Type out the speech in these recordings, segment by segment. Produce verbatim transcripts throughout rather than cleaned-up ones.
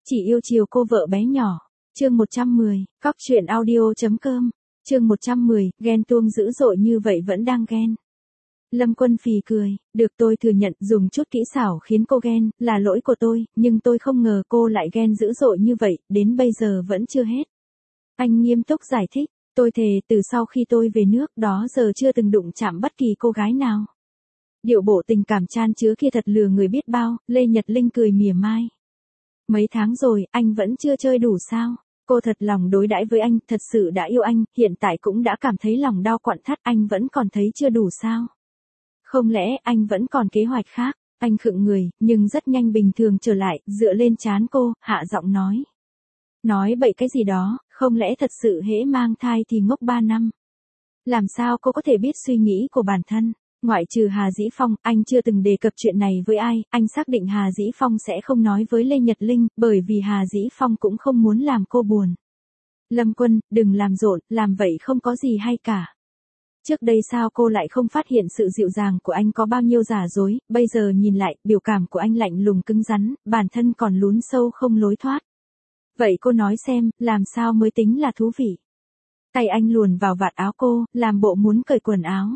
Chỉ yêu chiều cô vợ bé nhỏ. Chương một trăm mười, cóc truyện audio chấm com. Chương một trăm mười, ghen tuông dữ dội như vậy vẫn đang ghen. Lâm Quân phì cười, được tôi thừa nhận dùng chút kỹ xảo khiến cô ghen, là lỗi của tôi, nhưng tôi không ngờ cô lại ghen dữ dội như vậy, đến bây giờ vẫn chưa hết. Anh nghiêm túc giải thích, tôi thề từ sau khi tôi về nước đó giờ chưa từng đụng chạm bất kỳ cô gái nào. Điệu bộ tình cảm chan chứa kia thật lừa người biết bao, Lê Nhật Linh cười mỉa mai. Mấy tháng rồi, anh vẫn chưa chơi đủ sao? Cô thật lòng đối đãi với anh, thật sự đã yêu anh, hiện tại cũng đã cảm thấy lòng đau quặn thắt, anh vẫn còn thấy chưa đủ sao? Không lẽ anh vẫn còn kế hoạch khác? Anh khựng người, nhưng rất nhanh bình thường trở lại, dựa lên trán cô, hạ giọng nói. Nói bậy cái gì đó, không lẽ thật sự hễ mang thai thì ngốc ba năm? Làm sao cô có thể biết suy nghĩ của bản thân? Ngoại trừ Hà Dĩ Phong, anh chưa từng đề cập chuyện này với ai, anh xác định Hà Dĩ Phong sẽ không nói với Lê Nhật Linh, bởi vì Hà Dĩ Phong cũng không muốn làm cô buồn. Lâm Quân, đừng làm rộn, làm vậy không có gì hay cả. Trước đây sao cô lại không phát hiện sự dịu dàng của anh có bao nhiêu giả dối, bây giờ nhìn lại, biểu cảm của anh lạnh lùng cứng rắn, bản thân còn lún sâu không lối thoát. Vậy cô nói xem, làm sao mới tính là thú vị? Tay anh luồn vào vạt áo cô, làm bộ muốn cởi quần áo.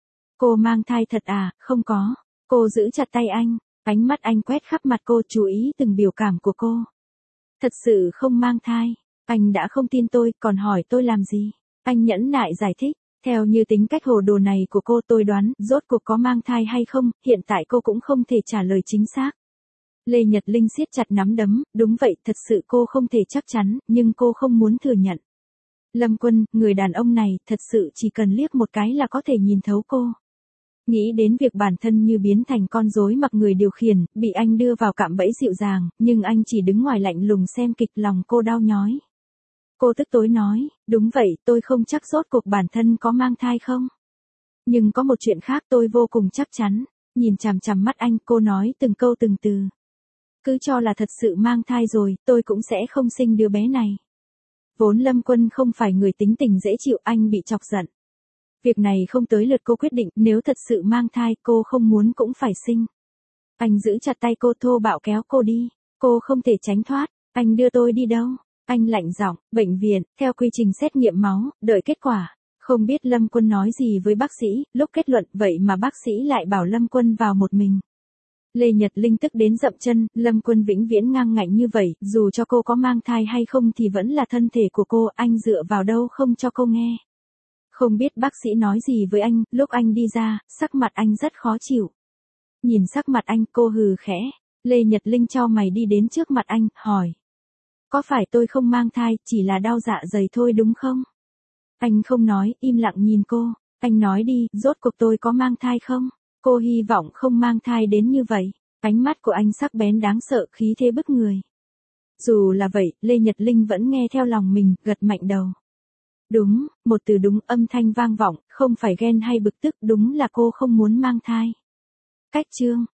Cô mang thai thật à, không có. Cô giữ chặt tay anh, ánh mắt anh quét khắp mặt cô chú ý từng biểu cảm của cô. Thật sự không mang thai, anh đã không tin tôi, còn hỏi tôi làm gì? Anh nhẫn nại giải thích, theo như tính cách hồ đồ này của cô tôi đoán, rốt cuộc có mang thai hay không, hiện tại cô cũng không thể trả lời chính xác. Lê Nhật Linh siết chặt nắm đấm, đúng vậy, thật sự cô không thể chắc chắn, nhưng cô không muốn thừa nhận. Lâm Quân, người đàn ông này, thật sự chỉ cần liếc một cái là có thể nhìn thấu cô. Nghĩ đến việc bản thân như biến thành con rối mặc người điều khiển, bị anh đưa vào cạm bẫy dịu dàng, nhưng anh chỉ đứng ngoài lạnh lùng xem kịch, lòng cô đau nhói. Cô tức tối nói, đúng vậy, tôi không chắc rốt cuộc bản thân có mang thai không. Nhưng có một chuyện khác tôi vô cùng chắc chắn, nhìn chằm chằm mắt anh, cô nói từng câu từng từ. Cứ cho là thật sự mang thai rồi, tôi cũng sẽ không sinh đứa bé này. Vốn Lâm Quân không phải người tính tình dễ chịu, anh bị chọc giận. Việc này không tới lượt cô quyết định, nếu thật sự mang thai cô không muốn cũng phải sinh. Anh giữ chặt tay cô thô bạo kéo cô đi, cô không thể tránh thoát, anh đưa tôi đi đâu? Anh lạnh giọng, bệnh viện, theo quy trình xét nghiệm máu, đợi kết quả. Không biết Lâm Quân nói gì với bác sĩ, lúc kết luận vậy mà bác sĩ lại bảo Lâm Quân vào một mình. Lê Nhật Linh tức đến dậm chân, Lâm Quân vĩnh viễn ngang ngạnh như vậy, dù cho cô có mang thai hay không thì vẫn là thân thể của cô, anh dựa vào đâu không cho cô nghe. Không biết bác sĩ nói gì với anh, lúc anh đi ra, sắc mặt anh rất khó chịu. Nhìn sắc mặt anh, cô hừ khẽ, Lê Nhật Linh chau mày đi đến trước mặt anh, hỏi. Có phải tôi không mang thai, chỉ là đau dạ dày thôi đúng không? Anh không nói, im lặng nhìn cô, anh nói đi, rốt cuộc tôi có mang thai không? Cô hy vọng không mang thai đến như vậy, ánh mắt của anh sắc bén đáng sợ, khí thế bức người. Dù là vậy, Lê Nhật Linh vẫn nghe theo lòng mình, gật mạnh đầu. Đúng, một từ đúng, âm thanh vang vọng, không phải ghen hay bực tức, đúng là cô không muốn mang thai. Cách chương.